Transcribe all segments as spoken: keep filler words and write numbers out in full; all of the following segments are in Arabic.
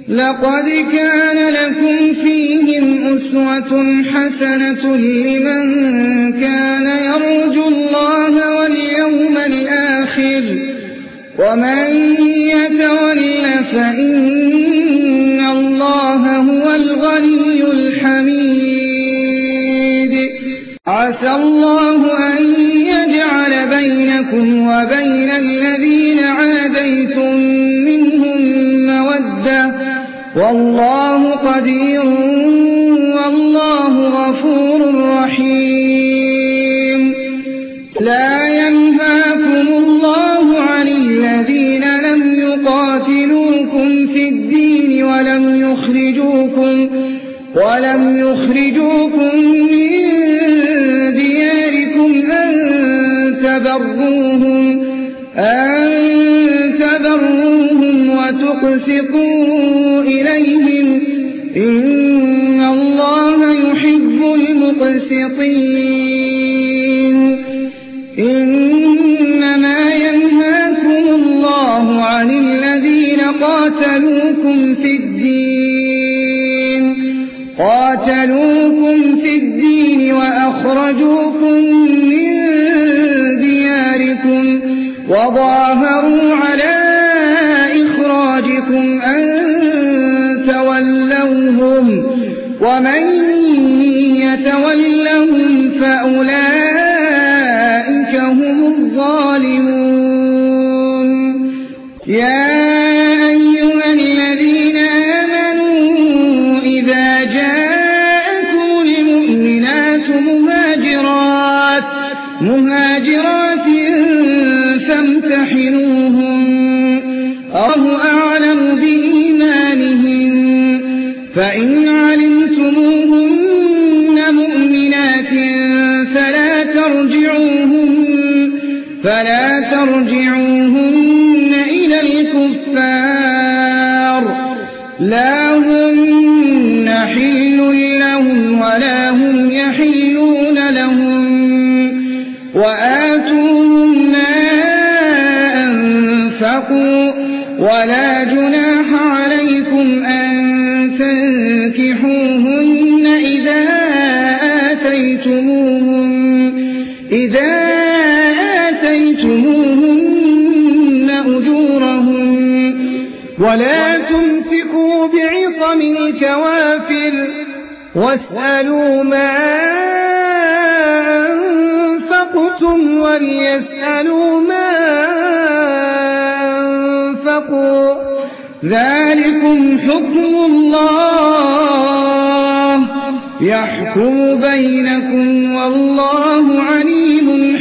لقد كان لكم فيهم أسوة حسنة لمن كان يرجو الله واليوم الآخر ومن يتول فإن الله هو الغني الحميد عسى الله أن يجعل بينكم وبين الذين عاديتم منهم مودة والله قدير والله غفور رحيم لا ينهاكم الله عن الذين لم يقاتلوكم في الدين ولم يخرجوكم ولم يخرجوكم من دياركم أن تبروهم أن تبروهم وتقسطوا إليهم إن الله يحب المقسطين إنما ينهاكم الله عن الذين قاتلوكم في الدين قاتلوكم في الدين وأخرجوكم من دياركم وظاهروا على إخراجكم أن تولوهم ومن يتولهم فأولئك هم الظالمون يا أيها الذين آمنوا إذا جاءكم المؤمنات مهاجرات مهاجرات فامتحنوهن الله أعلم بإيمانهن فإن علمتموهن مؤمنات فلا ترجعوهن فلا ترجعوهن إلى الكفار لا هن حل لهم ولا هم يحلون لهم وآتوهم ما أنفقوا ولا جناح عليكم أن تنكحوهن إذا آتيتموهن إذا آتيتموهن أجورهن ولا تمسكوا بعصم الكوافر واسألوا ما أنفقتم وليسألوا ما أنفقوا ذلكم حكم الله يحكم بينكم والله عليم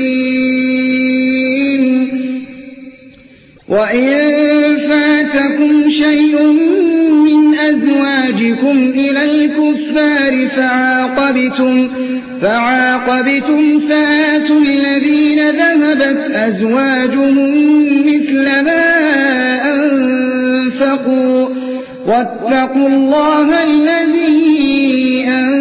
حكيم وإن فاتكم شيء من أزواجكم إلى الكفار فعاقبتم فعاقبتم فآتوا الذين ذهبت أزواجهم مثل ما أنفقوا واتقوا الله الذي أنفقوا